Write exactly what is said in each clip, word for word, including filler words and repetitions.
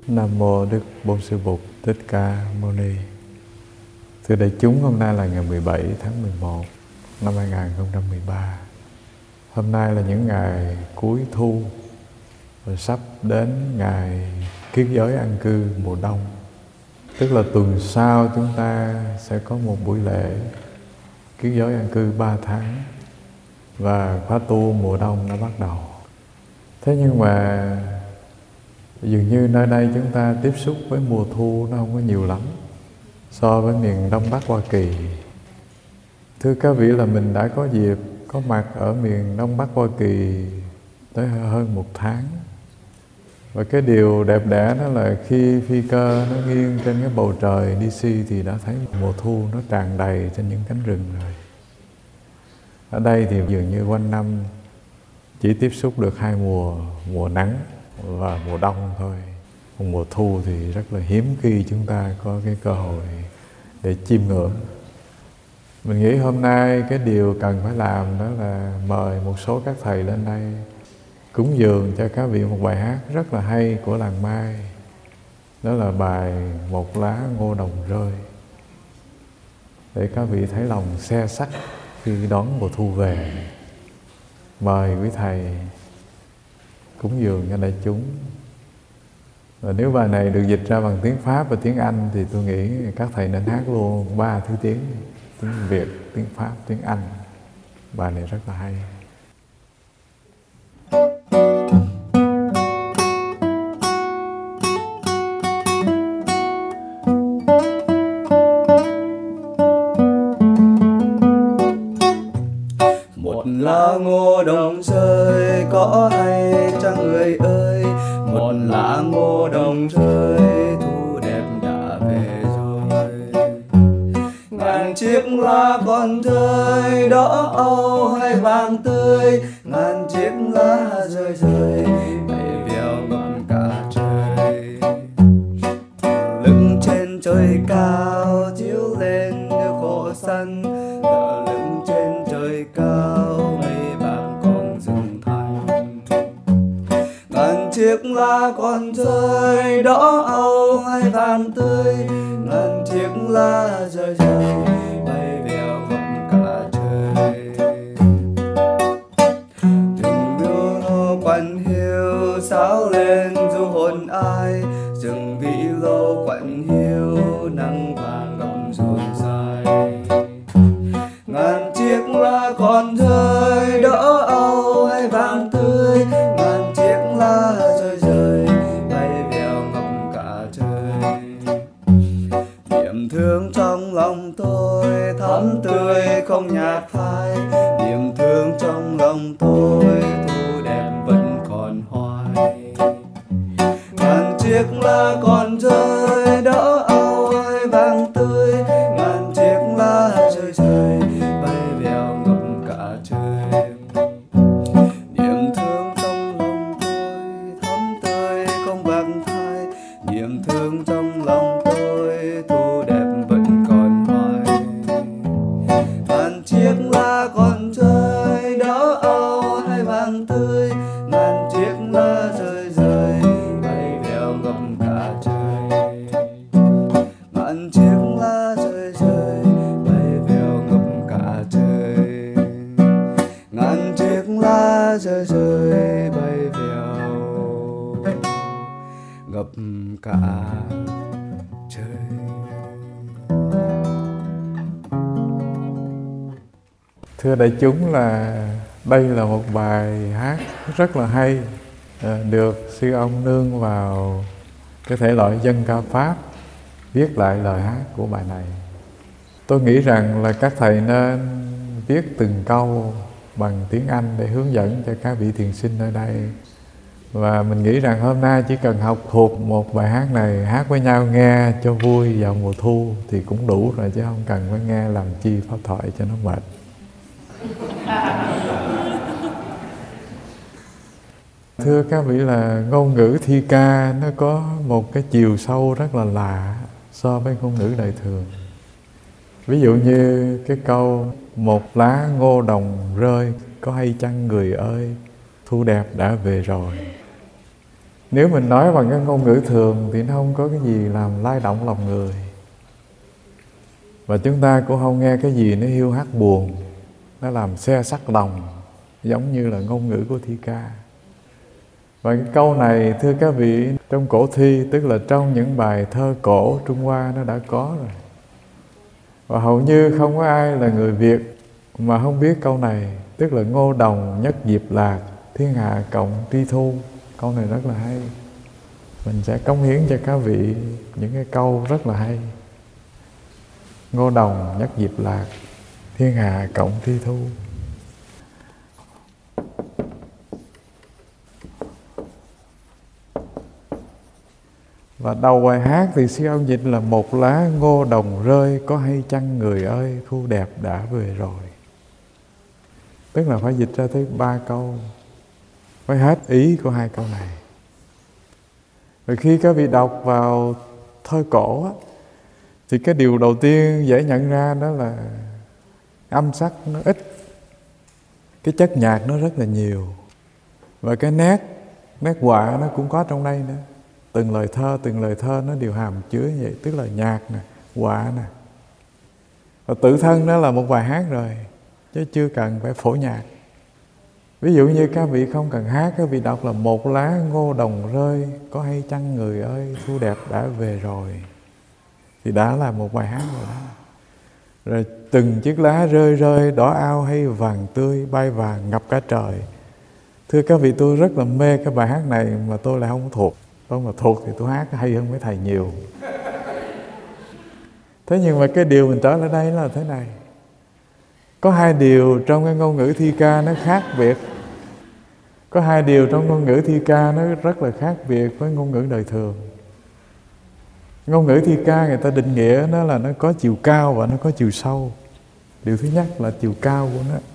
Nam mô Đức Bổn Sư Bụt Thích Ca Mâu Ni. Thưa đại chúng, hôm nay là ngày mười bảy tháng mười một năm hai nghìn không trăm mười ba. Hôm nay là những ngày cuối thu và sắp đến ngày kiết giới an cư mùa đông. Tức là tuần sau chúng ta sẽ có một buổi lễ kiết giới an cư ba tháng và khóa tu mùa đông đã bắt đầu. Thế nhưng mà dường như nơi đây chúng ta tiếp xúc với mùa thu nó không có nhiều lắm so với miền Đông Bắc Hoa Kỳ. Thưa các vị, là mình đã có dịp có mặt ở miền Đông Bắc Hoa Kỳ tới hơn một tháng. Và cái điều đẹp đẽ đó là khi phi cơ nó nghiêng trên cái bầu trời đê xê thì đã thấy mùa thu nó tràn đầy trên những cánh rừng rồi. Ở đây thì dường như quanh năm chỉ tiếp xúc được hai mùa, mùa nắng và mùa đông thôi. Còn mùa thu thì rất là hiếm khi chúng ta có cái cơ hội để chiêm ngưỡng. Mình nghĩ hôm nay cái điều cần phải làm đó là mời một số các thầy lên đây cúng dường cho các vị một bài hát rất là hay của làng Mai. Đó là bài Một Lá Ngô Đồng Rơi, để các vị thấy lòng xe sắc khi đón mùa thu về. Mời quý thầy cúng dường cho đại chúng. Và nếu bài này được dịch ra bằng tiếng Pháp và tiếng Anh thì tôi nghĩ các thầy nên hát luôn ba thứ tiếng: tiếng Việt, tiếng Pháp, tiếng Anh. Bài này rất là hay. Một lá ngô đồng rơi có hay chăng người ơi, một lá ngô đồng rơi thu đẹp đã về rồi. Ngàn chiếc lá còn rơi đỏ âu hay vàng tươi, ngàn chiếc lá rơi rơi bay vèo ngọn cả trời. Lưng trên trời cao chiếu lên khổ sân, tựa lưng trên trời cao mây vàng còn rừng thành. Ngàn chiếc lá còn rơi đỏ âu hay vàng tươi, ngàn chiếc lá rơi rơi bay vèo ngọn cả trời. Từng miêu nô quạnh hiu sáo lên du hồn ai, rừng vĩ lô quạnh hiu nắng vàng ngậm ruộng dài. Ngàn chiếc lá còn rơi đỏ âu hay vàng tươi, ngàn chiếc lá rơi rơi bay vèo ngậm cả trời. Niềm thương trong lòng tôi thắm tươi không nhạt phai, niềm thương trong lòng tôi thu đẹp vẫn còn hoài. Ngàn chiếc lá còn rơi đỏ âu hay vàng tươi, ngàn chiếc lá rơi rơi bay vèo ngập cả trời. Niềm thương trong lòng tôi thắm tươi không bạc phai, niềm thương trong lòng tôi thu đẹp vẫn còn hoài. Ngàn chiếc lá còn rơi đỏ âu hay vàng tươi, ngàn chiếc lá rơi rơi bay vèo ngập cả trời. Ngàn chiếc lá rơi rơi bay vèo ngập cả trời. Ngàn chiếc lá rơi rơi bay vèo ngập cả trời. Thưa đại chúng, là đây là một bài hát rất là hay, được sư ông nương vào cái thể loại dân ca Pháp viết lại lời hát của bài này. Tôi nghĩ rằng là các thầy nên viết từng câu bằng tiếng Anh để hướng dẫn cho các vị thiền sinh ở đây. Và mình nghĩ rằng hôm nay chỉ cần học thuộc một bài hát này, hát với nhau nghe cho vui vào mùa thu thì cũng đủ rồi, chứ không cần phải nghe làm chi pháp thoại cho nó mệt. Thưa các vị, là ngôn ngữ thi ca nó có một cái chiều sâu rất là lạ so với ngôn ngữ đời thường. Ví dụ như cái câu một lá ngô đồng rơi có hay chăng người ơi, thu đẹp đã về rồi. Nếu mình nói bằng cái ngôn ngữ thường thì nó không có cái gì làm lay động lòng người, và chúng ta cũng không nghe cái gì nó hiu hắt buồn, nó làm xe sắc lòng giống như là ngôn ngữ của thi ca. Và cái câu này thưa các vị, trong cổ thi, tức là trong những bài thơ cổ Trung Hoa nó đã có rồi. Và hầu như không có ai là người Việt mà không biết câu này, tức là ngô đồng nhất diệp lạc, thiên hạ cộng tri thu. Câu này rất là hay. Mình sẽ cống hiến cho các vị những cái câu rất là hay. Ngô đồng nhất diệp lạc, thiên hạ cộng tri thu. Và đầu bài hát thì sư ông dịch là một lá ngô đồng rơi, có hay chăng người ơi, thu đẹp đã về rồi. Tức là phải dịch ra tới ba câu, phải hết ý của hai câu này. Rồi khi các vị đọc vào thơ cổ á, thì cái điều đầu tiên dễ nhận ra đó là âm sắc nó ít, cái chất nhạc nó rất là nhiều, và cái nét nét họa nó cũng có trong đây nữa. Từng lời thơ, từng lời thơ nó đều hàm chứa như vậy, tức là nhạc nè, họa nè. Và tự thân đó là một bài hát rồi, chứ chưa cần phải phổ nhạc. Ví dụ như các vị không cần hát, các vị đọc là một lá ngô đồng rơi, có hay chăng người ơi, thu đẹp đã về rồi, thì đã là một bài hát rồi đó. Rồi từng chiếc lá rơi rơi, đỏ ao hay vàng tươi, bay vàng ngập cả trời. Thưa các vị, tôi rất là mê cái bài hát này mà tôi lại không thuộc. Tôi mà thuộc thì tôi hát hay hơn mấy thầy nhiều. Thế nhưng mà cái điều mình trở lại đây là thế này. Có hai điều trong cái ngôn ngữ thi ca nó khác biệt. Có hai điều trong ngôn ngữ thi ca nó rất là khác biệt với ngôn ngữ đời thường. Ngôn ngữ thi ca người ta định nghĩa nó là nó có chiều cao và nó có chiều sâu. Điều thứ nhất là chiều cao của nó.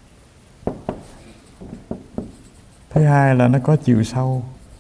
Thứ hai là nó có chiều sâu.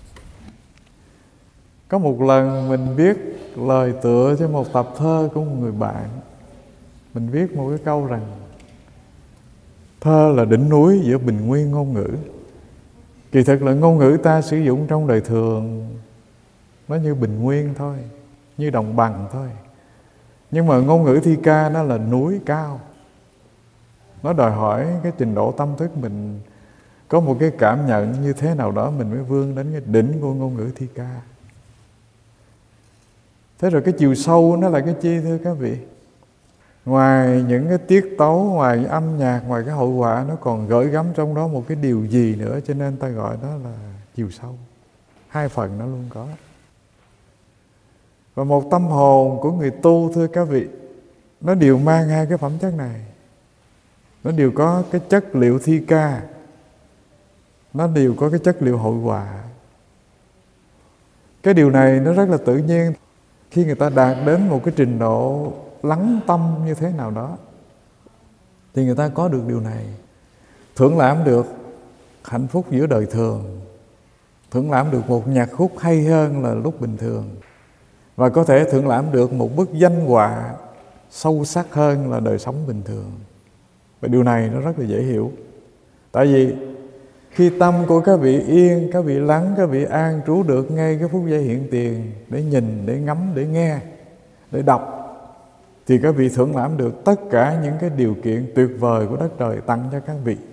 Có một lần mình viết lời tựa cho một tập thơ của một người bạn. Mình viết một cái câu rằng thơ là đỉnh núi giữa bình nguyên ngôn ngữ. Kỳ thực là ngôn ngữ ta sử dụng trong đời thường nó như bình nguyên thôi, như đồng bằng thôi. Nhưng mà ngôn ngữ thi ca nó là núi cao. Nó đòi hỏi cái trình độ tâm thức mình có một cái cảm nhận như thế nào đó, mình mới vươn đến cái đỉnh của ngôn ngữ thi ca. Thế rồi cái chiều sâu nó là cái chi thưa các vị? Ngoài những cái tiết tấu, ngoài cái âm nhạc, ngoài cái hội họa, nó còn gửi gắm trong đó một cái điều gì nữa, cho nên ta gọi đó là chiều sâu. Hai phần nó luôn có. Và một tâm hồn của người tu thưa các vị, nó đều mang hai cái phẩm chất này. Nó đều có cái chất liệu thi ca, nó đều có cái chất liệu hội họa. Cái điều này nó rất là tự nhiên. Khi người ta đạt đến một cái trình độ lắng tâm như thế nào đó, thì người ta có được điều này. Thưởng lãm được hạnh phúc giữa đời thường, thưởng lãm được một nhạc khúc hay hơn là lúc bình thường, và có thể thưởng lãm được một bức danh họa sâu sắc hơn là đời sống bình thường. Và điều này nó rất là dễ hiểu. Tại vì khi tâm của các vị yên, các vị lắng, các vị an trú được ngay cái phút giây hiện tiền, để nhìn, để ngắm, để nghe, để đọc, thì các vị thưởng lãm được tất cả những cái điều kiện tuyệt vời của đất trời tặng cho các vị.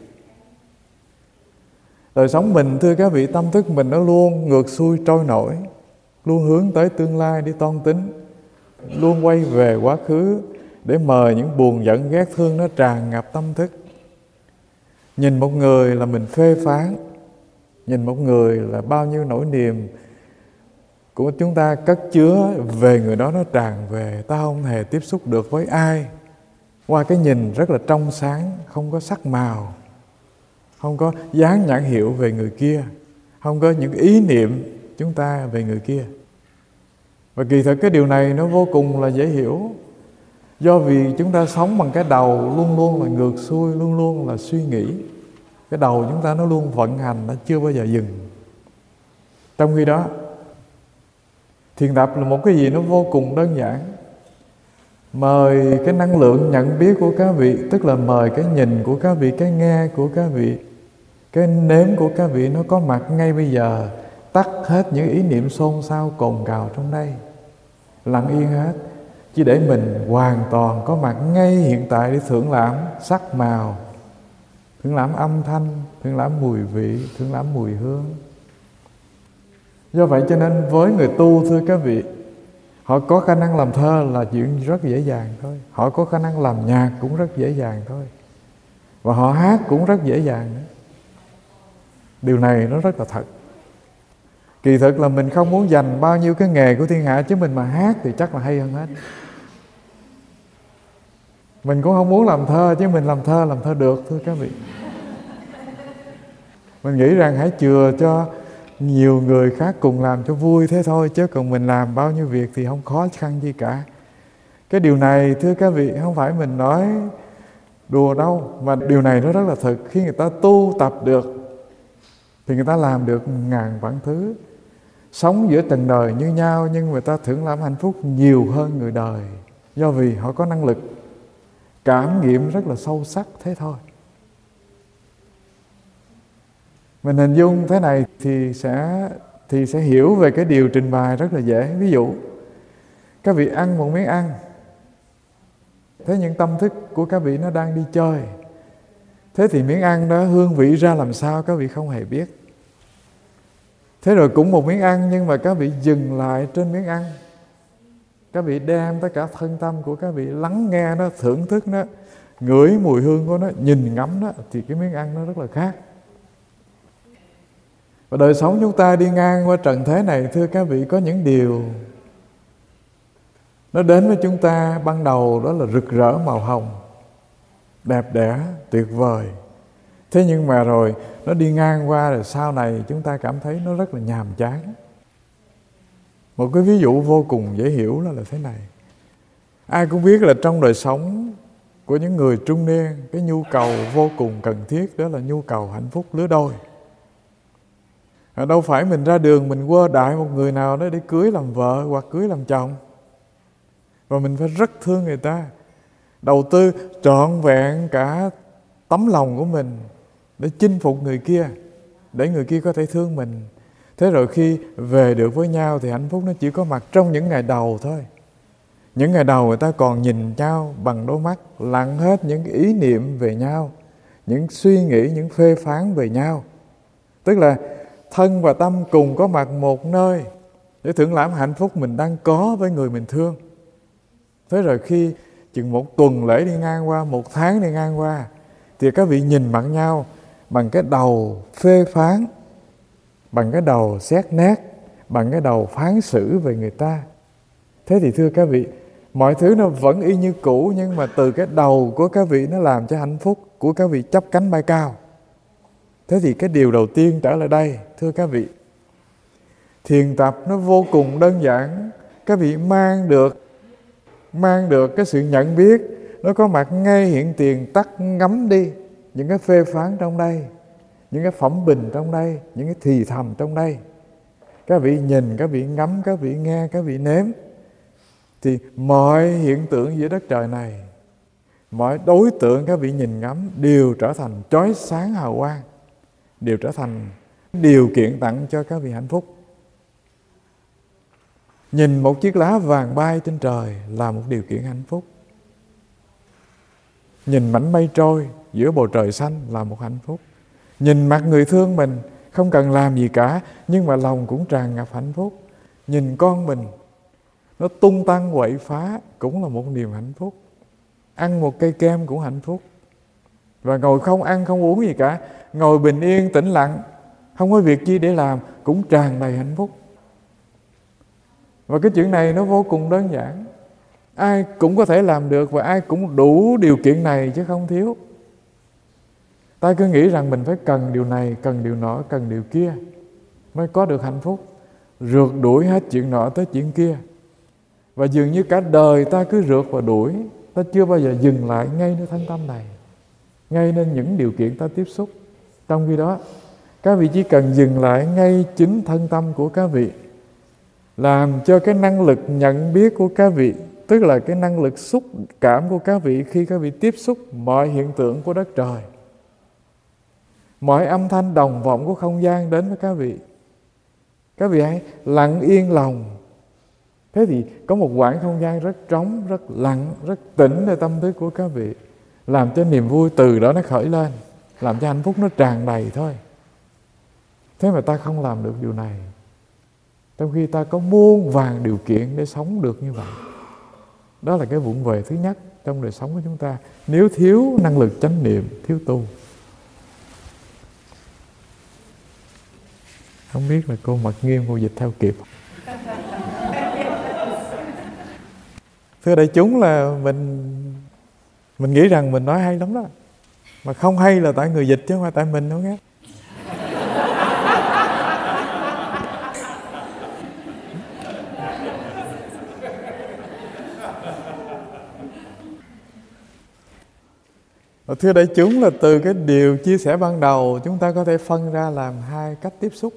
Đời sống mình thưa các vị, tâm thức mình nó luôn ngược xuôi trôi nổi, luôn hướng tới tương lai để toan tính, luôn quay về quá khứ để mời những buồn giận ghét thương nó tràn ngập tâm thức. Nhìn một người là mình phê phán, nhìn một người là bao nhiêu nỗi niềm của chúng ta cất chứa về người đó nó tràn về. Ta không hề tiếp xúc được với ai qua cái nhìn rất là trong sáng, không có sắc màu, không có dán nhãn hiệu về người kia, không có những ý niệm chúng ta về người kia. Và kỳ thực cái điều này nó vô cùng là dễ hiểu. Do vì chúng ta sống bằng cái đầu luôn luôn là ngược xuôi, luôn luôn là suy nghĩ. Cái đầu chúng ta nó luôn vận hành, nó chưa bao giờ dừng. Trong khi đó, thiền tập là một cái gì nó vô cùng đơn giản. Mời cái năng lượng nhận biết của các vị, tức là mời cái nhìn của các vị, cái nghe của các vị, cái nếm của các vị nó có mặt ngay bây giờ, tắt hết những ý niệm xôn xao cồn cào trong đây, lặng yên hết, chỉ để mình hoàn toàn có mặt ngay hiện tại để thưởng lãm sắc màu, thưởng lãm âm thanh, thưởng lãm mùi vị, thưởng lãm mùi hương. Do vậy cho nên với người tu, thưa các vị, họ có khả năng làm thơ là chuyện rất dễ dàng thôi. Họ có khả năng làm nhạc cũng rất dễ dàng thôi. Và họ hát cũng rất dễ dàng nữa. Điều này nó rất là thật. Kỳ thực là mình không muốn dành bao nhiêu cái nghề của thiên hạ, chứ mình mà hát thì chắc là hay hơn hết. Mình cũng không muốn làm thơ, chứ mình làm thơ làm thơ được, thưa các vị. Mình nghĩ rằng hãy chừa cho nhiều người khác cùng làm cho vui thế thôi, chứ còn mình làm bao nhiêu việc thì không khó khăn gì cả. Cái điều này, thưa các vị, không phải mình nói đùa đâu, mà điều này nó rất là thực. Khi người ta tu tập được thì người ta làm được ngàn vạn thứ. Sống giữa trần đời như nhau, nhưng người ta thưởng lãm hạnh phúc nhiều hơn người đời, do vì họ có năng lực cảm nghiệm rất là sâu sắc thế thôi. Mình hình dung thế này thì sẽ thì sẽ hiểu về cái điều trình bày rất là dễ. Ví dụ, các vị ăn một miếng ăn, thế nhưng tâm thức của các vị nó đang đi chơi. Thế thì miếng ăn đó hương vị ra làm sao các vị không hề biết. Thế rồi cũng một miếng ăn, nhưng mà các vị dừng lại trên miếng ăn, các vị đem tất cả thân tâm của các vị lắng nghe nó, thưởng thức nó, ngửi mùi hương của nó, nhìn ngắm nó, thì cái miếng ăn nó rất là khác. Và đời sống chúng ta đi ngang qua trần thế này, thưa các vị, có những điều nó đến với chúng ta ban đầu đó là rực rỡ màu hồng, đẹp đẽ, tuyệt vời. Thế nhưng mà rồi nó đi ngang qua, rồi sau này chúng ta cảm thấy nó rất là nhàm chán. Một cái ví dụ vô cùng dễ hiểu là, là thế này. Ai cũng biết là trong đời sống của những người trung niên, cái nhu cầu vô cùng cần thiết đó là nhu cầu hạnh phúc lứa đôi. À, đâu phải mình ra đường mình quơ đại một người nào đó để cưới làm vợ hoặc cưới làm chồng. Và mình phải rất thương người ta, đầu tư trọn vẹn cả tấm lòng của mình để chinh phục người kia, để người kia có thể thương mình. Thế rồi khi về được với nhau thì hạnh phúc nó chỉ có mặt trong những ngày đầu thôi. Những ngày đầu người ta còn nhìn nhau bằng đôi mắt lặng hết những ý niệm về nhau, những suy nghĩ, những phê phán về nhau. Tức là thân và tâm cùng có mặt một nơi để thưởng lãm hạnh phúc mình đang có với người mình thương. Thế rồi khi chừng một tuần lễ đi ngang qua, một tháng đi ngang qua, thì các vị nhìn mặt nhau bằng cái đầu phê phán, bằng cái đầu xét nét, bằng cái đầu phán xử về người ta. Thế thì thưa các vị, mọi thứ nó vẫn y như cũ, nhưng mà từ cái đầu của các vị nó làm cho hạnh phúc của các vị chắp cánh bay cao. Thế thì cái điều đầu tiên trở lại đây, thưa các vị, thiền tập nó vô cùng đơn giản. Các vị mang được mang được cái sự nhận biết, nó có mặt ngay hiện tiền, tắt ngắm đi những cái phê phán trong đây, những cái phẩm bình trong đây, những cái thì thầm trong đây. Các vị nhìn, các vị ngắm, các vị nghe, các vị nếm, thì mọi hiện tượng giữa đất trời này, mọi đối tượng các vị nhìn ngắm đều trở thành chói sáng hào quang, đều trở thành điều kiện tặng cho các vị hạnh phúc. Nhìn một chiếc lá vàng bay trên trời là một điều kiện hạnh phúc. Nhìn mảnh mây trôi giữa bầu trời xanh là một hạnh phúc. Nhìn mặt người thương mình không cần làm gì cả, nhưng mà lòng cũng tràn ngập hạnh phúc. Nhìn con mình nó tung tăng quậy phá cũng là một niềm hạnh phúc. Ăn một cây kem cũng hạnh phúc. Và ngồi không ăn không uống gì cả, ngồi bình yên tĩnh lặng, không có việc chi để làm, cũng tràn đầy hạnh phúc. Và cái chuyện này nó vô cùng đơn giản, ai cũng có thể làm được, và ai cũng đủ điều kiện này chứ không thiếu. Ta cứ nghĩ rằng mình phải cần điều này, cần điều nọ, cần điều kia mới có được hạnh phúc, rượt đuổi hết chuyện nọ tới chuyện kia. Và dường như cả đời ta cứ rượt và đuổi, ta chưa bao giờ dừng lại ngay nơi thân tâm này, ngay nên những điều kiện ta tiếp xúc. Trong khi đó, các vị chỉ cần dừng lại ngay chính thân tâm của các vị, làm cho cái năng lực nhận biết của các vị, tức là cái năng lực xúc cảm của các vị khi các vị tiếp xúc mọi hiện tượng của đất trời, mọi âm thanh đồng vọng của không gian đến với các vị, Các vị hãy lặng yên lòng. Thế thì có một khoảng không gian rất trống, rất lặng, rất tĩnhในtâm thức của các vị, làm cho niềm vui từ đó nó khởi lên, làm cho hạnh phúc nó tràn đầy thôi. Thế mà ta không làm được điều này, trong khi ta có muôn vàn điều kiện để sống được như vậy. Đó là cái vụng về thứ nhất trong đời sống của chúng ta, nếu thiếu năng lực chánh niệm, thiếu tu. Không biết là cô Mật Nghiêm, cô dịch theo kịp. Thưa đại chúng, là mình mình nghĩ rằng mình nói hay lắm đó, mà không hay là tại người dịch chứ không phải tại mình đâu nghe. Thưa đại chúng, là từ cái điều chia sẻ ban đầu, chúng ta có thể phân ra làm hai cách tiếp xúc.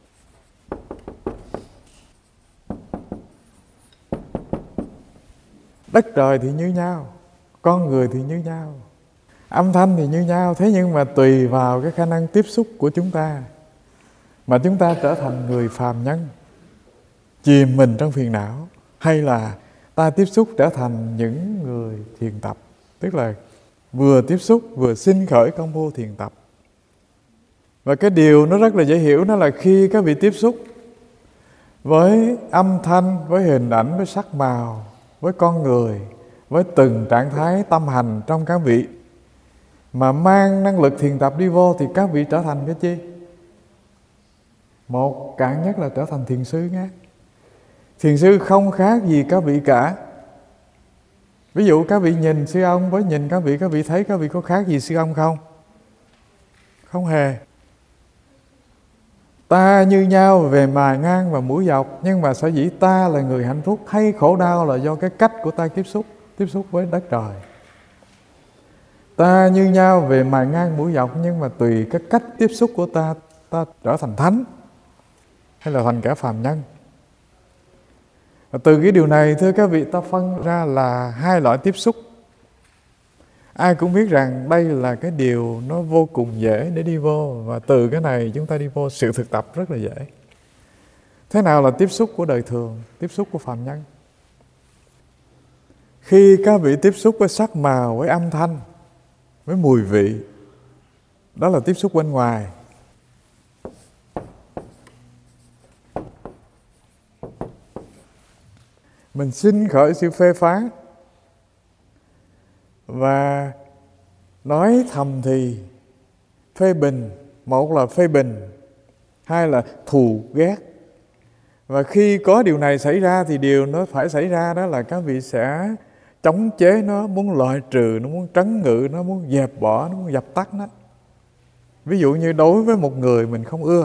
Đất trời thì như nhau, con người thì như nhau, âm thanh thì như nhau. Thế nhưng mà tùy vào cái khả năng tiếp xúc của chúng ta mà chúng ta trở thành người phàm nhân, chìm mình trong phiền não, hay là ta tiếp xúc trở thành những người thiền tập, tức là vừa tiếp xúc vừa sinh khởi công phu thiền tập. Và cái điều nó rất là dễ hiểu, đó là khi các vị tiếp xúc với âm thanh, với hình ảnh, với sắc màu, với con người, với từng trạng thái tâm hành trong các vị, mà mang năng lực thiền tập đi vô, thì các vị trở thành cái chi? Một, cạn nhất là trở thành thiền sư nghe. Thiền sư không khác gì các vị cả. Ví dụ các vị nhìn sư ông với nhìn các vị, các vị thấy các vị có khác gì sư ông không? Không hề. Ta như nhau về mài ngang và mũi dọc, nhưng mà sở dĩ ta là người hạnh phúc hay khổ đau là do cái cách của ta tiếp xúc, tiếp xúc với đất trời. Ta như nhau về mài ngang mũi dọc, nhưng mà tùy cái cách tiếp xúc của ta, ta trở thành thánh hay là thành kẻ phàm nhân. Và từ cái điều này, thưa các vị, ta phân ra là hai loại tiếp xúc. Ai cũng biết rằng đây là cái điều nó vô cùng dễ để đi vô, và từ cái này chúng ta đi vô sự thực tập rất là dễ. Thế nào là tiếp xúc của đời thường, tiếp xúc của phàm nhân? Khi các vị tiếp xúc với sắc màu, với âm thanh, với mùi vị, đó là tiếp xúc bên ngoài. Mình sinh khởi sự phê phán và nói thầm thì, phê bình. Một là phê bình, hai là thù ghét. Và khi có điều này xảy ra thì điều nó phải xảy ra đó là các vị sẽ chống chế nó, muốn loại trừ, nó muốn trấn ngự, nó muốn dẹp bỏ, nó muốn dập tắt nó. Ví dụ như đối với một người mình không ưa,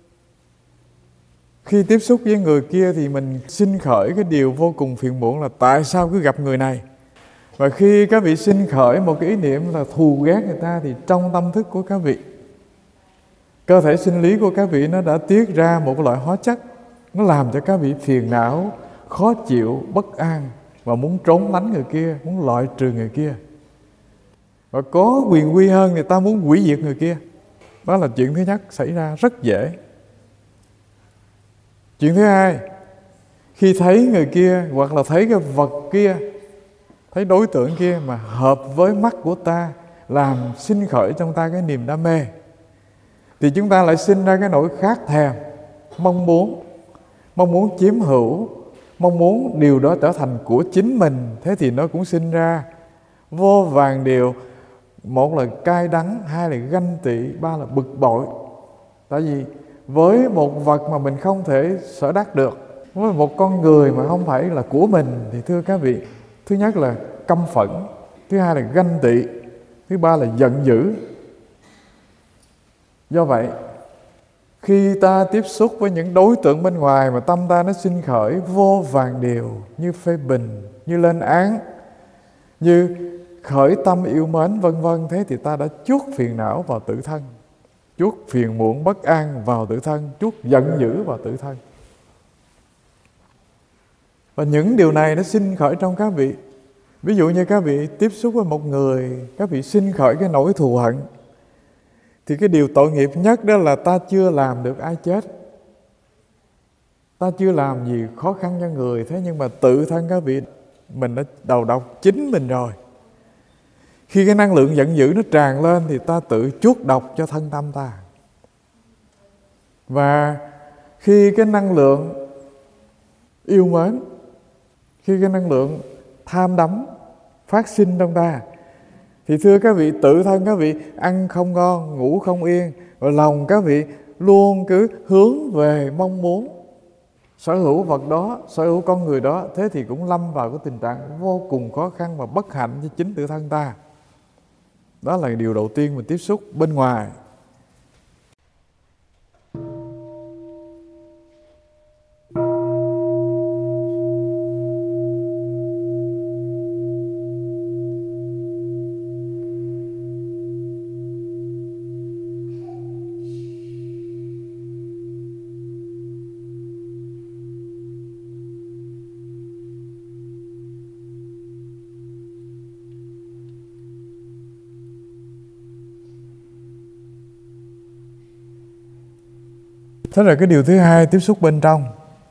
khi tiếp xúc với người kia thì mình sinh khởi cái điều vô cùng phiền muộn là tại sao cứ gặp người này. Và khi các vị sinh khởi một cái ý niệm là thù ghét người ta, thì trong tâm thức của các vị, cơ thể sinh lý của các vị nó đã tiết ra một loại hóa chất, nó làm cho các vị phiền não, khó chịu, bất an và muốn trốn lánh người kia, muốn loại trừ người kia. Và có quyền uy hơn thì ta muốn hủy diệt người kia. Đó là chuyện thứ nhất xảy ra rất dễ. Chuyện thứ hai, khi thấy người kia hoặc là thấy cái vật kia, thấy đối tượng kia mà hợp với mắt của ta, làm sinh khởi trong ta cái niềm đam mê, thì chúng ta lại sinh ra cái nỗi khát thèm, mong muốn, mong muốn chiếm hữu, mong muốn điều đó trở thành của chính mình. Thế thì nó cũng sinh ra vô vàn điều. Một là cay đắng, hai là ganh tị, ba là bực bội. Tại vì với một vật mà mình không thể sở đắc được, với một con người mà không phải là của mình, thì thưa các vị, thứ nhất là căm phẫn, thứ hai là ganh tị, thứ ba là giận dữ. Do vậy, khi ta tiếp xúc với những đối tượng bên ngoài mà tâm ta nó sinh khởi vô vàn điều như phê bình, như lên án, như khởi tâm yêu mến vân vân, thế thì ta đã chuốc phiền não vào tự thân, chuốc phiền muộn bất an vào tự thân, chuốc giận dữ vào tự thân. Và những điều này nó sinh khởi trong các vị. Ví dụ như các vị tiếp xúc với một người, các vị sinh khởi cái nỗi thù hận, thì cái điều tội nghiệp nhất đó là ta chưa làm được ai chết. Ta chưa làm gì khó khăn cho người, thế nhưng mà tự thân các vị mình đã đầu độc chính mình rồi. Khi cái năng lượng giận dữ nó tràn lên thì ta tự chuốc độc cho thân tâm ta. Và khi cái năng lượng yêu mến, khi cái năng lượng tham đắm phát sinh trong ta, thì thưa các vị, tự thân các vị ăn không ngon, ngủ không yên, và lòng các vị luôn cứ hướng về mong muốn sở hữu vật đó, sở hữu con người đó. Thế thì cũng lâm vào cái tình trạng vô cùng khó khăn và bất hạnh cho chính tự thân ta. Đó là điều đầu tiên mình tiếp xúc bên ngoài. Thế rồi cái điều thứ hai, tiếp xúc bên trong,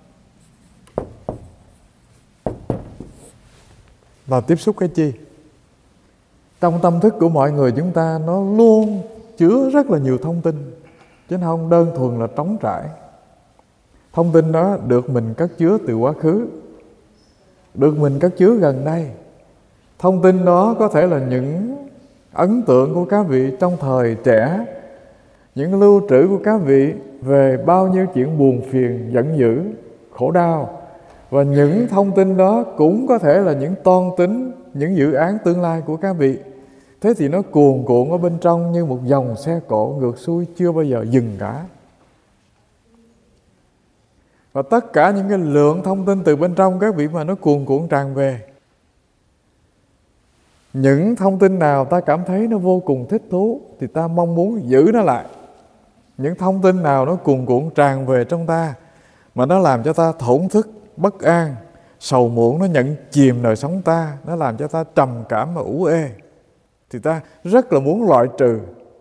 là tiếp xúc cái chi? Trong tâm thức của mọi người chúng ta nó luôn chứa rất là nhiều thông tin, chứ không đơn thuần là trống trải. Thông tin đó được mình cất chứa từ quá khứ, được mình cất chứa gần đây. Thông tin đó có thể là những ấn tượng của các vị trong thời trẻ, những lưu trữ của các vị về bao nhiêu chuyện buồn phiền, giận dữ, khổ đau. Và những thông tin đó cũng có thể là những toan tính, những dự án tương lai của các vị. Thế thì nó cuồn cuộn ở bên trong như một dòng xe cộ ngược xuôi, chưa bao giờ dừng cả. Và tất cả những cái lượng thông tin từ bên trong các vị mà nó cuồn cuộn tràn về, những thông tin nào ta cảm thấy nó vô cùng thích thú thì ta mong muốn giữ nó lại. Những thông tin nào nó cuồn cuộn tràn về trong ta mà nó làm cho ta thổn thức, bất an, sầu muộn, nó nhận chìm đời sống ta, nó làm cho ta trầm cảm và ủ ê, thì ta rất là muốn loại trừ.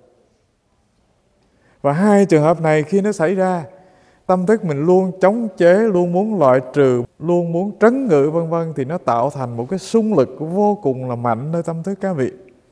Và hai trường hợp này khi nó xảy ra, tâm thức mình luôn chống chế, luôn muốn loại trừ, luôn muốn trấn ngự vân vân, thì nó tạo thành một cái xung lực vô cùng là mạnh nơi tâm thức các vị.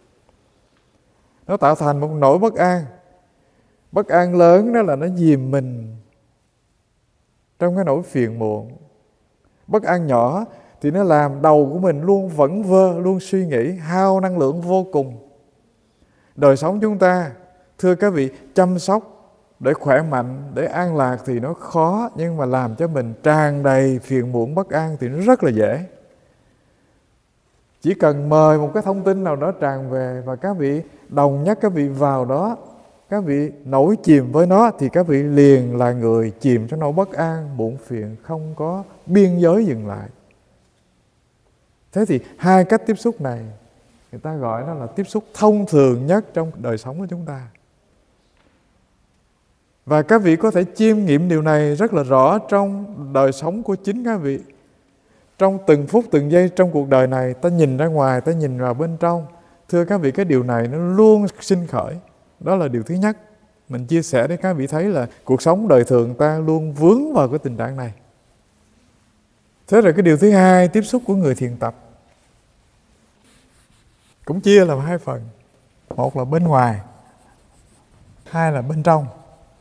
Nó tạo thành một nỗi bất an. Bất an lớn đó là nó dìm mình trong cái nỗi phiền muộn. Bất an nhỏ thì nó làm đầu của mình luôn vẩn vơ, luôn suy nghĩ, hao năng lượng vô cùng. Đời sống chúng ta, thưa các vị, chăm sóc để khỏe mạnh, để an lạc thì nó khó, nhưng mà làm cho mình tràn đầy phiền muộn bất an thì nó rất là dễ. Chỉ cần mời một cái thông tin nào đó tràn về và các vị đồng nhất các vị vào đó, các vị nổi chìm với nó, thì các vị liền là người chìm trong nỗi bất an, muộn phiền, không có biên giới dừng lại. Thế thì hai cách tiếp xúc này, người ta gọi nó là tiếp xúc thông thường nhất trong đời sống của chúng ta. Và các vị có thể chiêm nghiệm điều này rất là rõ trong đời sống của chính các vị. Trong từng phút, từng giây trong cuộc đời này, ta nhìn ra ngoài, ta nhìn vào bên trong. Thưa các vị, cái điều này nó luôn sinh khởi. Đó là điều thứ nhất. Mình chia sẻ để các vị thấy là cuộc sống đời thường ta luôn vướng vào cái tình trạng này. Thế rồi cái điều thứ hai, tiếp xúc của người thiền tập cũng chia làm hai phần. Một là bên ngoài, hai là bên trong.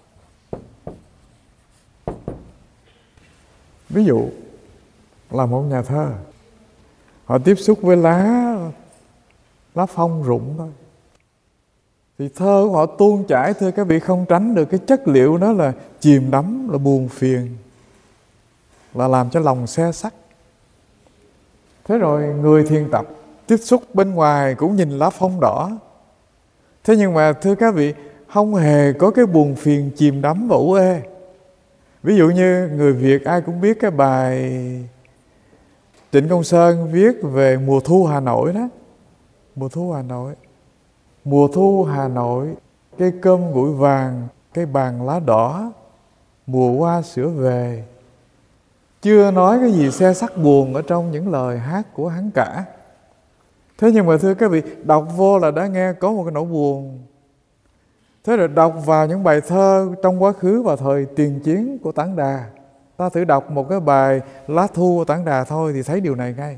Ví dụ là một nhà thơ, họ tiếp xúc với lá lá phong rụng thôi, thì thơ của họ tuôn chảy, thưa các vị, không tránh được cái chất liệu đó là chìm đắm, là buồn phiền, là làm cho lòng xe sắt. Thế rồi người thiền tập tiếp xúc bên ngoài cũng nhìn lá phong đỏ, thế nhưng mà thưa các vị, không hề có cái buồn phiền chìm đắm và ủ ê. Ví dụ như người Việt ai cũng biết cái bài Trịnh Công Sơn viết về mùa thu Hà Nội đó. Mùa thu Hà Nội. Mùa thu Hà Nội, cây cơm nguội vàng, cây bàn lá đỏ, mùa hoa sữa về. Chưa nói cái gì xe sắt buồn ở trong những lời hát của hắn cả. Thế nhưng mà thưa các vị, đọc vô là đã nghe có một cái nỗi buồn. Thế rồi đọc vào những bài thơ trong quá khứ và thời tiền chiến của Tản Đà, Ta thử đọc một cái bài Lá Thu của Tản Đà thôi thì thấy điều này ngay.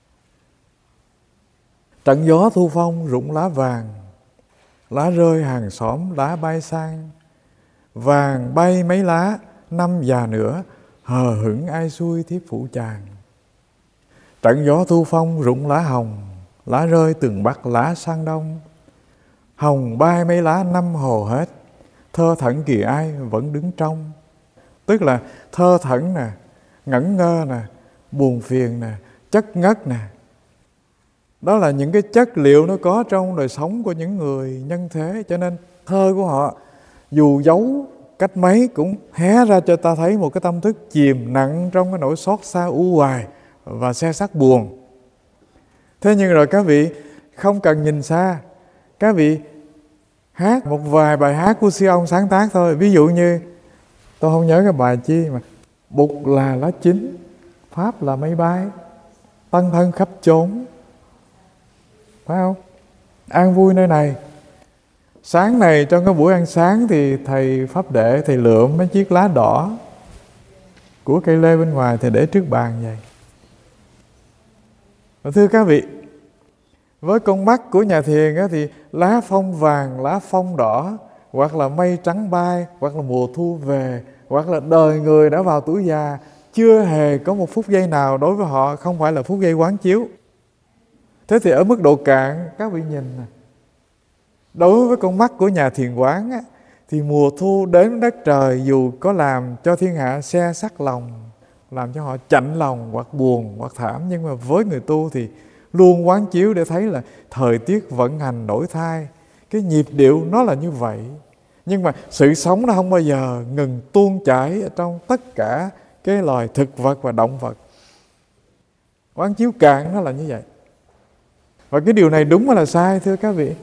Trận gió thu phong rụng lá vàng, lá rơi hàng xóm lá bay sang. Vàng bay mấy lá, năm già nữa, hờ hững ai xuôi thiếp phụ chàng. Trận gió thu phong rụng lá hồng, lá rơi từng bắt lá sang đông. Hồng bay mấy lá năm hồ hết, thơ thẩn kỳ ai vẫn đứng trong. Tức là thơ thẩn nè, ngẩn ngơ nè, buồn phiền nè, chất ngất nè. Đó là những cái chất liệu nó có trong đời sống của những người nhân thế. Cho nên thơ của họ dù giấu cách mấy cũng hé ra cho ta thấy một cái tâm thức chìm nặng trong cái nỗi xót xa u hoài và se sắt buồn. Thế nhưng rồi các vị không cần nhìn xa, các vị hát một vài bài hát của sư ông sáng tác thôi. Ví dụ như, tôi không nhớ cái bài chi mà Bụt là lá chín, Pháp là mây bay, tân thân khắp chốn. Phải không? An vui nơi này. Sáng này trong cái buổi ăn sáng thì thầy Pháp Đệ, thầy lượm mấy chiếc lá đỏ của cây lê bên ngoài thì để trước bàn vậy. Và thưa các vị, với con mắt của nhà thiền á, thì lá phong vàng, lá phong đỏ, hoặc là mây trắng bay, hoặc là mùa thu về, hoặc là đời người đã vào tuổi già, chưa hề có một phút giây nào đối với họ không phải là phút giây quán chiếu. Thế thì ở mức độ cạn, các vị nhìn nè, đối với con mắt của nhà thiền quán á, thì mùa thu đến đất trời dù có làm cho thiên hạ se sắt lòng, làm cho họ chạnh lòng hoặc buồn hoặc thảm, nhưng mà với người tu thì luôn quán chiếu để thấy là thời tiết vận hành đổi thay, cái nhịp điệu nó là như vậy. Nhưng mà sự sống nó không bao giờ ngừng tuôn chảy ở trong tất cả cái loài thực vật và động vật. Quán chiếu cạn nó là như vậy. Và cái điều này đúng hay là sai thưa các vị?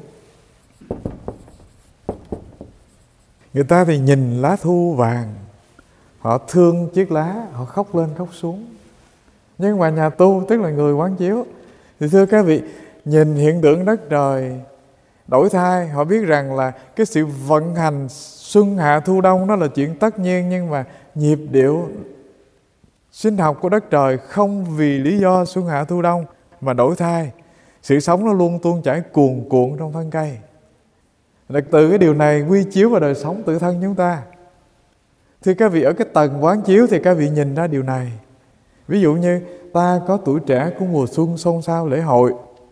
Người ta thì nhìn lá thu vàng, họ thương chiếc lá, họ khóc lên khóc xuống. Nhưng mà nhà tu, tức là người quán chiếu, thì thưa các vị, nhìn hiện tượng đất trời đổi thay, họ biết rằng là cái sự vận hành xuân hạ thu đông đó là chuyện tất nhiên. Nhưng mà nhịp điệu sinh học của đất trời không vì lý do xuân hạ thu đông mà đổi thay. Sự sống nó luôn tuôn chảy cuồn cuộn trong thân cây. Từ cái điều này quy chiếu vào đời sống tự thân chúng ta. Thưa các vị, ở cái tầng quán chiếu thì các vị nhìn ra điều này. Ví dụ như ta có tuổi trẻ của mùa xuân xôn xao lễ hội,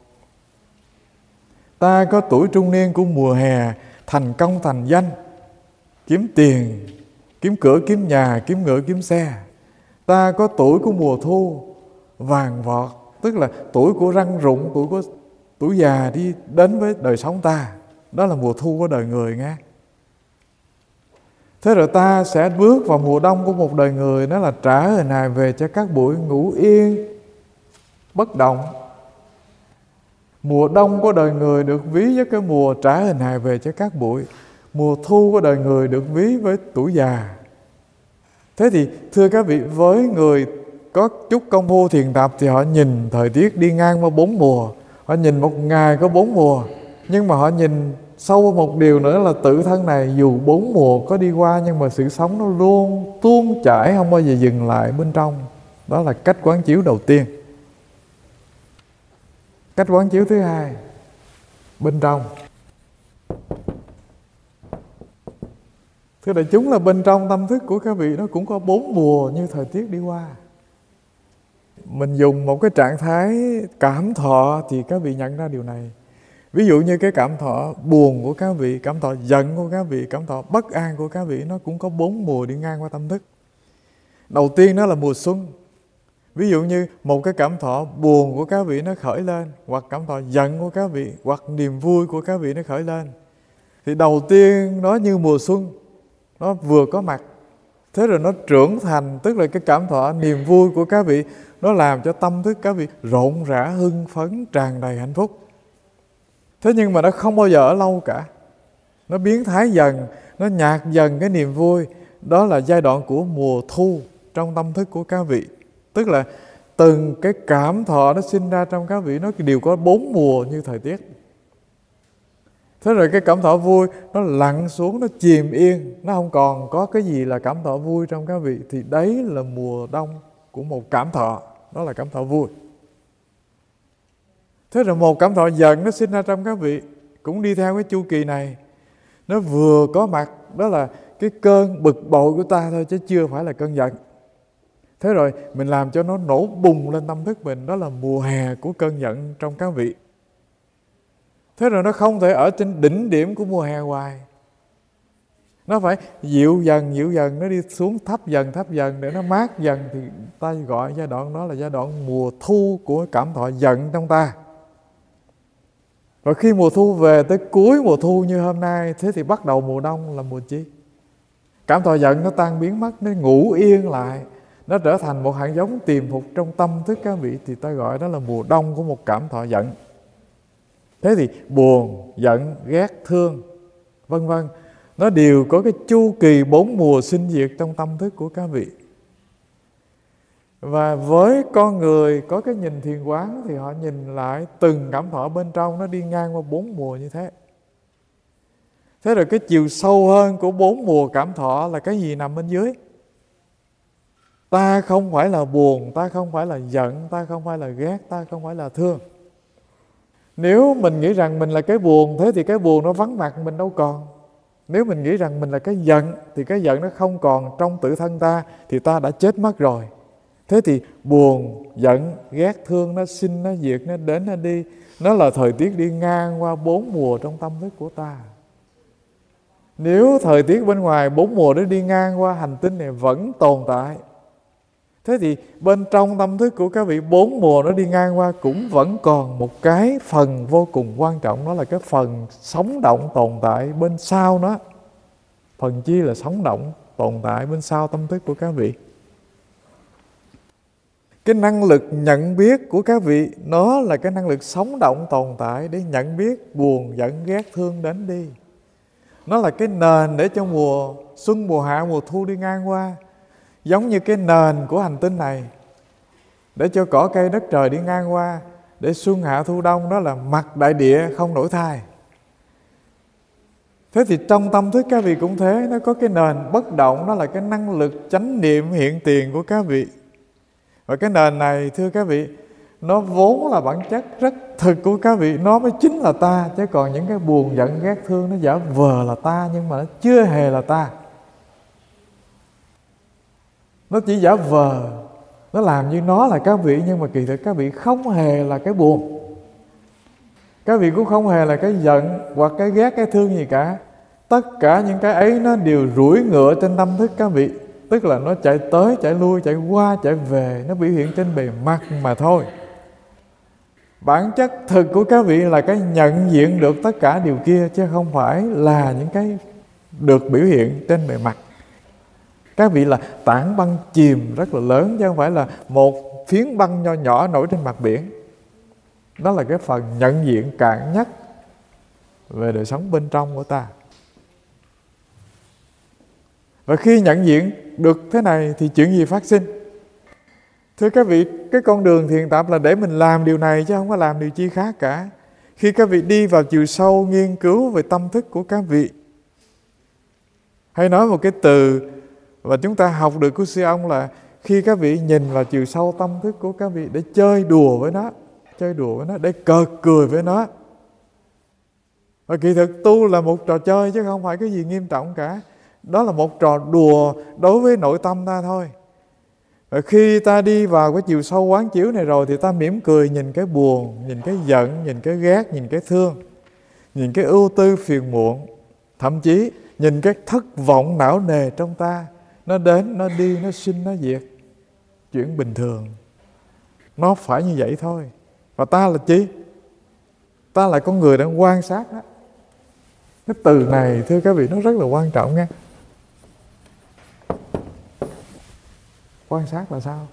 ta có tuổi trung niên của mùa hè thành công thành danh, kiếm tiền, kiếm cửa kiếm nhà, kiếm ngựa kiếm xe. Ta có tuổi của mùa thu vàng vọt, tức là tuổi của răng rụng, tuổi của tuổi già đi đến với đời sống ta. Đó là mùa thu của đời người nghe. Thế rồi ta sẽ bước vào mùa đông của một đời người, đó là trả hình hài về cho các bụi ngủ yên, bất động. Mùa đông của đời người được ví với cái mùa trả hình hài về cho các bụi. Mùa thu của đời người được ví với tuổi già. Thế thì thưa các vị, với người có chút công phu thiền tập thì họ nhìn thời tiết đi ngang qua bốn mùa, họ nhìn một ngày có bốn mùa. Nhưng mà họ nhìn sâu một điều nữa là tự thân này dù bốn mùa có đi qua, nhưng mà sự sống nó luôn tuôn chảy, không bao giờ dừng lại bên trong. Đó là cách quán chiếu đầu tiên. Cách quán chiếu thứ hai, bên trong. Thưa đại chúng, là bên trong tâm thức của các vị nó cũng có bốn mùa như thời tiết đi qua. Mình dùng một cái trạng thái cảm thọ thì các vị nhận ra điều này. Ví dụ như cái cảm thọ buồn của các vị, cảm thọ giận của các vị, cảm thọ bất an của các vị, nó cũng có bốn mùa đi ngang qua tâm thức. Đầu tiên đó là mùa xuân. Ví dụ như một cái cảm thọ buồn của các vị nó khởi lên, hoặc cảm thọ giận của các vị, hoặc niềm vui của các vị nó khởi lên. Thì đầu tiên nó như mùa xuân, nó vừa có mặt. Thế rồi nó trưởng thành, tức là cái cảm thọ niềm vui của các vị, nó làm cho tâm thức các vị rộn rã, hưng phấn, tràn đầy hạnh phúc. Thế nhưng mà nó không bao giờ ở lâu cả. Nó biến thái dần, nó nhạt dần cái niềm vui. Đó là giai đoạn của mùa thu trong tâm thức của các vị. Tức là từng cái cảm thọ nó sinh ra trong các vị, nó đều có bốn mùa như thời tiết. Thế rồi cái cảm thọ vui nó lặn xuống, nó chìm yên, nó không còn có cái gì là cảm thọ vui trong các vị. Thì đấy là mùa đông của một cảm thọ, đó là cảm thọ vui. Thế rồi một cảm thọ giận nó sinh ra trong các vị, cũng đi theo cái chu kỳ này. Nó vừa có mặt, đó là cái cơn bực bội của ta thôi, chứ chưa phải là cơn giận. Thế rồi mình làm cho nó nổ bùng lên tâm thức mình, đó là mùa hè của cơn giận trong các vị. Thế rồi nó không thể ở trên đỉnh điểm của mùa hè hoài. Nó phải dịu dần, dịu dần, nó đi xuống thấp dần, thấp dần để nó mát dần. Thì ta gọi giai đoạn đó là giai đoạn mùa thu của cảm thọ giận trong ta. Và khi mùa thu về tới cuối mùa thu như hôm nay, thế thì bắt đầu mùa đông là mùa chi? Cảm thọ giận nó tan biến mất, nó ngủ yên lại, nó trở thành một hạt giống tiềm phục trong tâm thức các vị. Thì ta gọi đó là mùa đông của một cảm thọ giận. Thế thì buồn, giận, ghét, thương, vân vân, nó đều có cái chu kỳ bốn mùa sinh diệt trong tâm thức của các vị. Và với con người có cái nhìn thiền quán thì họ nhìn lại từng cảm thọ bên trong nó đi ngang qua bốn mùa như thế. Thế rồi cái chiều sâu hơn của bốn mùa cảm thọ là cái gì nằm bên dưới? Ta không phải là buồn, ta không phải là giận, ta không phải là ghét, ta không phải là thương. Nếu mình nghĩ rằng mình là cái buồn, thế thì cái buồn nó vắng mặt, mình đâu còn. Nếu mình nghĩ rằng mình là cái giận, thì cái giận nó không còn trong tự thân ta, thì ta đã chết mất rồi. Thế thì buồn, giận, ghét, thương nó sinh, nó diệt, nó đến, nó đi. Nó là thời tiết đi ngang qua bốn mùa trong tâm thức của ta. Nếu thời tiết bên ngoài bốn mùa đó đi ngang qua, hành tinh này vẫn tồn tại, thế thì bên trong tâm thức của các vị bốn mùa nó đi ngang qua cũng vẫn còn một cái phần vô cùng quan trọng. Đó là cái phần sống động tồn tại bên sau nó. Phần chi là sống động tồn tại bên sau tâm thức của các vị. Cái năng lực nhận biết của các vị, nó là cái năng lực sống động tồn tại để nhận biết buồn, giận, ghét, thương đến đi. Nó là cái nền để cho mùa xuân, mùa hạ, mùa thu đi ngang qua. Giống như cái nền của hành tinh này, để cho cỏ cây đất trời đi ngang qua, để xuân hạ thu đông, đó là mặt đại địa không đổi thay. Thế thì trong tâm thức các vị cũng thế, nó có cái nền bất động, đó là cái năng lực chánh niệm hiện tiền của các vị. Và cái nền này thưa các vị, nó vốn là bản chất rất thực của các vị, nó mới chính là ta. Chứ còn những cái buồn, giận, ghét, thương nó giả vờ là ta, nhưng mà nó chưa hề là ta. Nó chỉ giả vờ, nó làm như nó là các vị, nhưng mà kỳ thực các vị không hề là cái buồn, các vị cũng không hề là cái giận hoặc cái ghét, cái thương gì cả. Tất cả những cái ấy nó đều rủi ngựa trên tâm thức các vị. Tức là nó chạy tới, chạy lui, chạy qua, chạy về, nó biểu hiện trên bề mặt mà thôi. Bản chất thực của các vị là cái nhận diện được tất cả điều kia, chứ không phải là những cái được biểu hiện trên bề mặt. Các vị là tảng băng chìm rất là lớn, chứ không phải là một phiến băng nho nhỏ nổi trên mặt biển. Đó là cái phần nhận diện cạn nhất về đời sống bên trong của ta. Và khi nhận diện được thế này thì chuyện gì phát sinh? Thưa các vị, cái con đường thiền tập là để mình làm điều này, chứ không có làm điều chi khác cả. Khi các vị đi vào chiều sâu nghiên cứu về tâm thức của các vị, hay nói một cái từ và chúng ta học được của sư ông là khi các vị nhìn vào chiều sâu tâm thức của các vị để chơi đùa với nó, chơi đùa với nó, để cợt cười với nó. Và kỳ thực tu là một trò chơi chứ không phải cái gì nghiêm trọng cả. Đó là một trò đùa đối với nội tâm ta thôi. Và khi ta đi vào cái chiều sâu quán chiếu này rồi thì ta mỉm cười nhìn cái buồn, nhìn cái giận, nhìn cái ghét, nhìn cái thương, nhìn cái ưu tư phiền muộn, thậm chí nhìn cái thất vọng não nề trong ta. Nó đến, nó đi, nó sinh, nó diệt. Chuyện bình thường. Nó phải như vậy thôi. Và ta là chi? Ta là con người đang quan sát đó. Cái từ này thưa các vị nó rất là quan trọng nha. Quan sát là sao?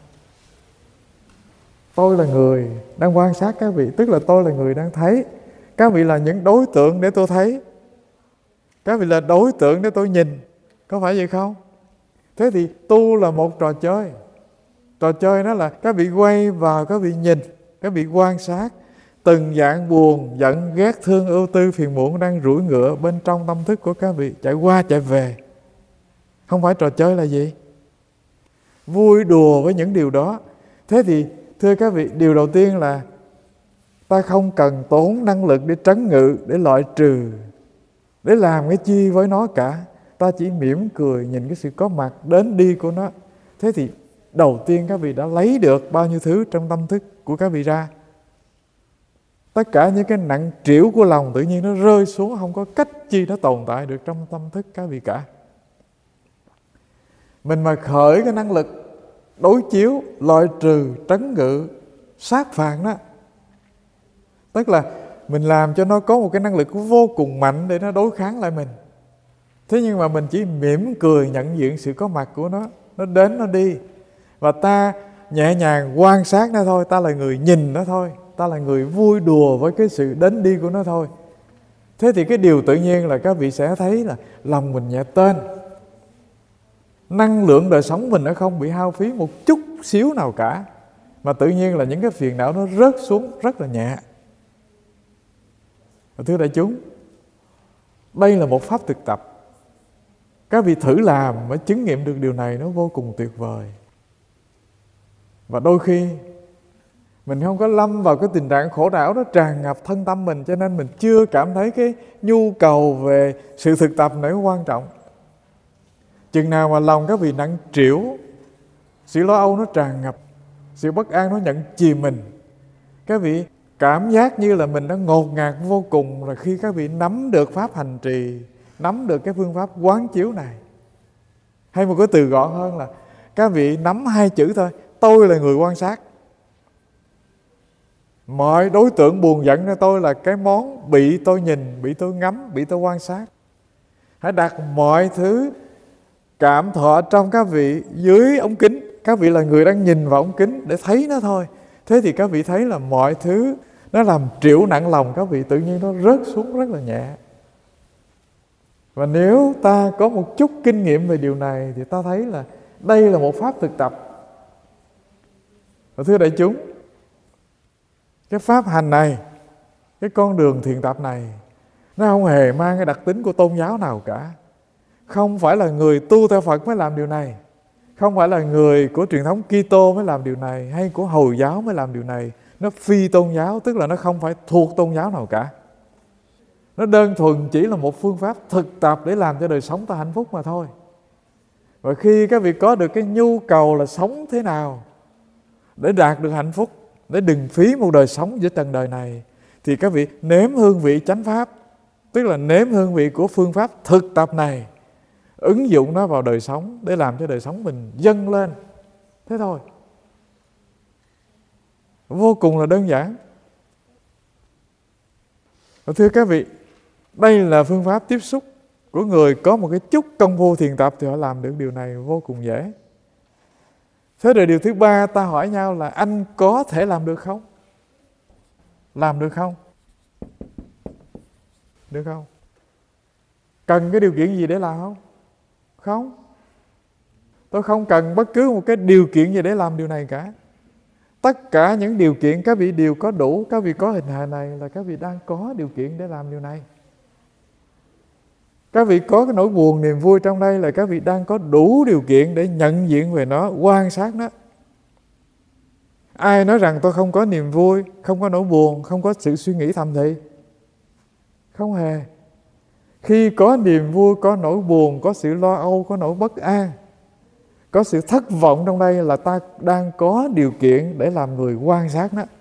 Tôi là người đang quan sát các vị, tức là tôi là người đang thấy. Các vị là những đối tượng để tôi thấy. Các vị là đối tượng để tôi nhìn. Có phải vậy không? Thế thì tu là một trò chơi. Trò chơi nó là các vị quay vào, các vị nhìn, các vị quan sát. từng dạng buồn, giận, ghét, thương, ưu tư, phiền muộn đang rủi ngựa bên trong tâm thức của các vị, chạy qua chạy về. Không phải trò chơi là gì? Vui đùa với những điều đó. Thế thì thưa các vị, điều đầu tiên là ta không cần tốn năng lực để trấn ngự, để loại trừ, để làm cái chi với nó cả. Ta chỉ mỉm cười nhìn cái sự có mặt đến đi của nó. Thế thì đầu tiên các vị đã lấy được bao nhiêu thứ trong tâm thức của các vị ra. Tất cả những cái nặng trĩu của lòng tự nhiên nó rơi xuống, không có cách chi nó tồn tại được trong tâm thức các vị cả. Mình mà khởi cái năng lực đối chiếu, loại trừ, trấn ngự, sát phạt đó, tức là mình làm cho nó có một cái năng lực vô cùng mạnh để nó đối kháng lại mình. Thế nhưng mà mình chỉ mỉm cười nhận diện sự có mặt của nó, nó đến nó đi, và ta nhẹ nhàng quan sát nó thôi. Ta là người nhìn nó thôi, ta là người vui đùa với cái sự đến đi của nó thôi. Thế thì cái điều tự nhiên là các vị sẽ thấy là lòng mình nhẹ tên, năng lượng đời sống mình nó không bị hao phí một chút xíu nào cả, mà tự nhiên là những cái phiền não nó rớt xuống rất là nhẹ. Thưa đại chúng, đây là một pháp thực tập. Các vị thử làm mới chứng nghiệm được điều này, nó vô cùng tuyệt vời. Và đôi khi mình không có lâm vào cái tình trạng khổ não nó tràn ngập thân tâm mình, cho nên mình chưa cảm thấy cái nhu cầu về sự thực tập này quan trọng. Chừng nào mà lòng các vị nặng trĩu, sự lo âu nó tràn ngập, sự bất an nó nhận chìm mình, các vị cảm giác như là mình đã ngột ngạt vô cùng rồi khi các vị nắm được pháp hành trì, nắm được cái phương pháp quán chiếu này. Hay một cái từ gọn hơn là các vị nắm hai chữ thôi: tôi là người quan sát. Mọi đối tượng buồn giận cho tôi là cái món bị tôi nhìn, bị tôi ngắm, bị tôi quan sát. Hãy đặt mọi thứ cảm thọ trong các vị dưới ống kính. Các vị là người đang nhìn vào ống kính để thấy nó thôi. Thế thì các vị thấy là mọi thứ nó làm trĩu nặng lòng các vị, tự nhiên nó rớt xuống rất là nhẹ. Và nếu ta có một chút kinh nghiệm về điều này thì ta thấy là đây là một pháp thực tập. Và thưa đại chúng, cái pháp hành này, cái con đường thiền tập này, nó không hề mang cái đặc tính của tôn giáo nào cả. Không phải là người tu theo Phật mới làm điều này, không phải là người của truyền thống Kitô mới làm điều này, hay của Hồi giáo mới làm điều này. Nó phi tôn giáo, tức là nó không phải thuộc tôn giáo nào cả. Nó đơn thuần chỉ là một phương pháp thực tập để làm cho đời sống ta hạnh phúc mà thôi. Và khi các vị có được cái nhu cầu là sống thế nào để đạt được hạnh phúc, để đừng phí một đời sống giữa trần đời này, thì các vị nếm hương vị chánh pháp, tức là nếm hương vị của phương pháp thực tập này, ứng dụng nó vào đời sống để làm cho đời sống mình dâng lên. Thế thôi. Vô cùng là đơn giản. Và thưa các vị, đây là phương pháp tiếp xúc của người có một cái chút công phu thiền tập thì họ làm được điều này vô cùng dễ. Thế rồi điều thứ ba ta hỏi nhau là anh có thể làm được không? Làm được không? Được không? Cần cái điều kiện gì để làm không? Không. Tôi không cần bất cứ một cái điều kiện gì để làm điều này cả. Tất cả những điều kiện các vị đều có đủ. Các vị có hình hài này là các vị đang có điều kiện để làm điều này. Các vị có cái nỗi buồn niềm vui trong đây là các vị đang có đủ điều kiện để nhận diện về nó, quan sát nó. Ai nói rằng tôi không có niềm vui, không có nỗi buồn, không có sự suy nghĩ thầm thì? Không hề. Khi có niềm vui, có nỗi buồn, có sự lo âu, có nỗi bất an, có sự thất vọng trong đây là ta đang có điều kiện để làm người quan sát nó.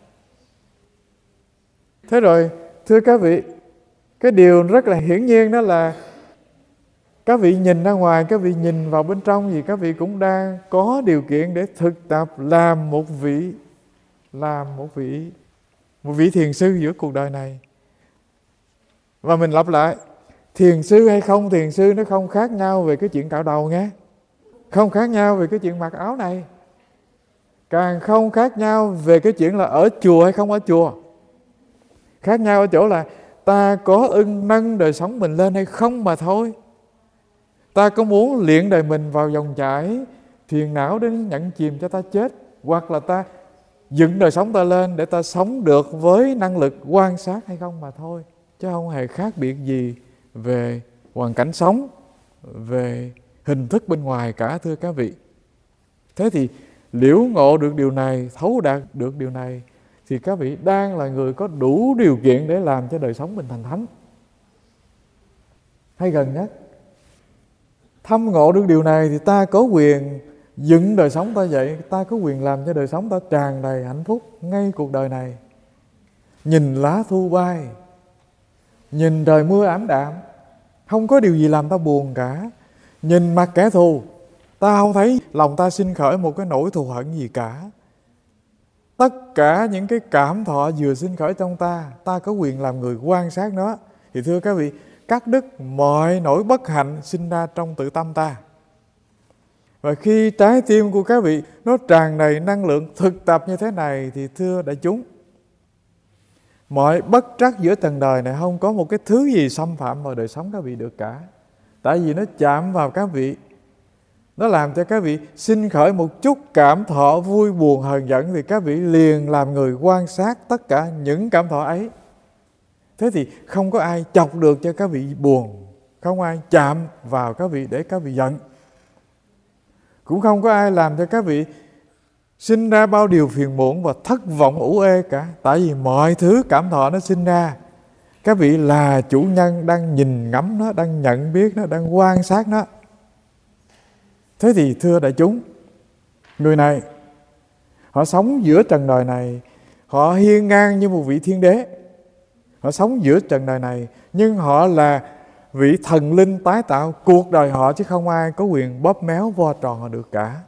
Thế rồi, thưa các vị, cái điều rất là hiển nhiên đó là các vị nhìn ra ngoài, các vị nhìn vào bên trong thì các vị cũng đang có điều kiện để thực tập làm một vị làm một vị một vị thiền sư giữa cuộc đời này. Và mình lặp lại, thiền sư hay không thiền sư nó không khác nhau về cái chuyện cạo đầu nghe, không khác nhau về cái chuyện mặc áo này, càng không khác nhau về cái chuyện là ở chùa hay không ở chùa. Khác nhau ở chỗ là ta có ưng nâng đời sống mình lên hay không mà thôi. Ta có muốn luyện đời mình vào dòng chảy phiền não đến nhận chìm cho ta chết, hoặc là ta dựng đời sống ta lên để ta sống được với năng lực quan sát hay không mà thôi, chứ không hề khác biệt gì về hoàn cảnh sống, về hình thức bên ngoài cả, thưa các vị. Thế thì liễu ngộ được điều này, thấu đạt được điều này, thì các vị đang là người có đủ điều kiện để làm cho đời sống mình thành thánh. Hay gần nhất, thâm ngộ được điều này thì ta có quyền dựng đời sống ta dậy, ta có quyền làm cho đời sống ta tràn đầy hạnh phúc ngay cuộc đời này. Nhìn lá thu bay, nhìn trời mưa ảm đạm, không có điều gì làm ta buồn cả. Nhìn mặt kẻ thù, ta không thấy lòng ta sinh khởi một cái nỗi thù hận gì cả. Tất cả những cái cảm thọ vừa sinh khởi trong ta, ta có quyền làm người quan sát nó. Thì thưa các vị, cắt đứt mọi nỗi bất hạnh sinh ra trong tự tâm ta. Và khi trái tim của các vị nó tràn đầy năng lượng thực tập như thế này, thì thưa đại chúng, mọi bất trắc giữa trần đời này không có một cái thứ gì xâm phạm vào đời sống các vị được cả. Tại vì nó chạm vào các vị, nó làm cho các vị sinh khởi một chút cảm thọ vui buồn hờn giận, thì các vị liền làm người quan sát tất cả những cảm thọ ấy. Thế thì không có ai chọc được cho các vị buồn, không ai chạm vào các vị để các vị giận, cũng không có ai làm cho các vị sinh ra bao điều phiền muộn và thất vọng ủ ê cả. Tại vì mọi thứ cảm thọ nó sinh ra, các vị là chủ nhân đang nhìn ngắm nó, đang nhận biết nó, đang quan sát nó. Thế thì thưa đại chúng, người này họ sống giữa trần đời này, họ hiên ngang như một vị thiên đế. Họ sống giữa trần đời này, nhưng họ là vị thần linh tái tạo cuộc đời họ, chứ không ai có quyền bóp méo vo tròn họ được cả.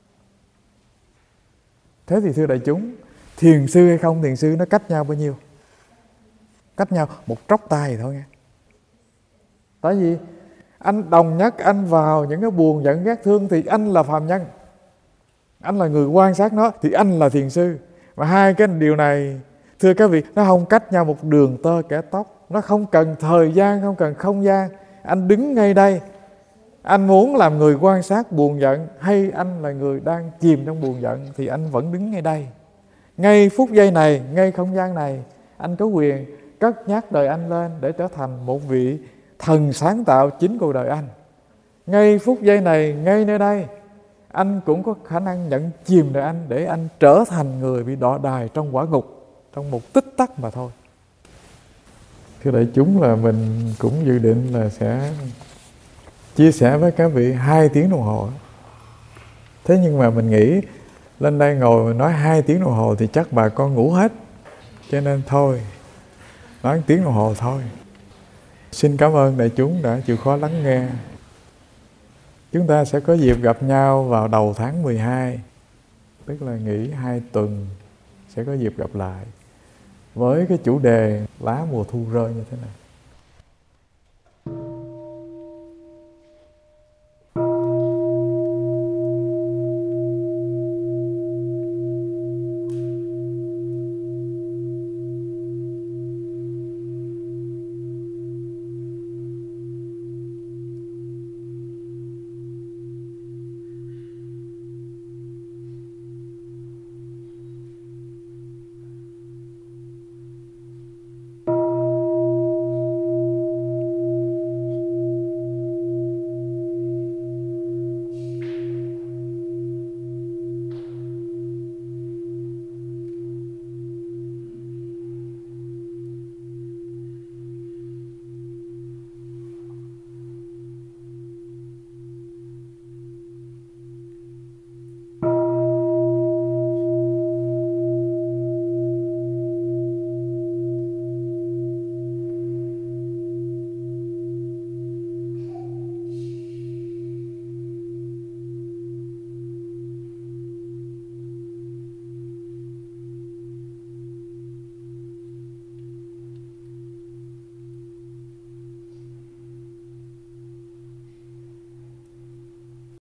Thế thì thưa đại chúng, thiền sư hay không thiền sư nó cách nhau bao nhiêu? Cách nhau một tróc tay thôi nghe. Tại vì anh đồng nhất anh vào những cái buồn giận ghét thương thì anh là phàm nhân, anh là người quan sát nó, thì anh là thiền sư. Và hai cái điều này thưa các vị, nó không cách nhau một đường tơ kẻ tóc. Nó không cần thời gian, không cần không gian. Anh đứng ngay đây, anh muốn làm người quan sát buồn giận, hay anh là người đang chìm trong buồn giận, thì anh vẫn đứng ngay đây. Ngay phút giây này, ngay không gian này, anh có quyền cất nhắc đời anh lên để trở thành một vị thần sáng tạo chính cuộc đời anh. Ngay phút giây này, ngay nơi đây, anh cũng có khả năng nhận chìm đời anh để anh trở thành người bị đọa đày trong quả ngục trong một tích tắc mà thôi. Thưa đại chúng, là mình cũng dự định là sẽ chia sẻ với các vị hai tiếng đồng hồ. Thế nhưng mà mình nghĩ lên đây ngồi nói hai tiếng đồng hồ thì chắc bà con ngủ hết, cho nên thôi, nói một tiếng đồng hồ thôi. Xin cảm ơn đại chúng đã chịu khó lắng nghe. Chúng ta sẽ có dịp gặp nhau vào đầu tháng mười hai, tức là nghỉ hai tuần sẽ có dịp gặp lại với cái chủ đề lá mùa thu rơi như thế này.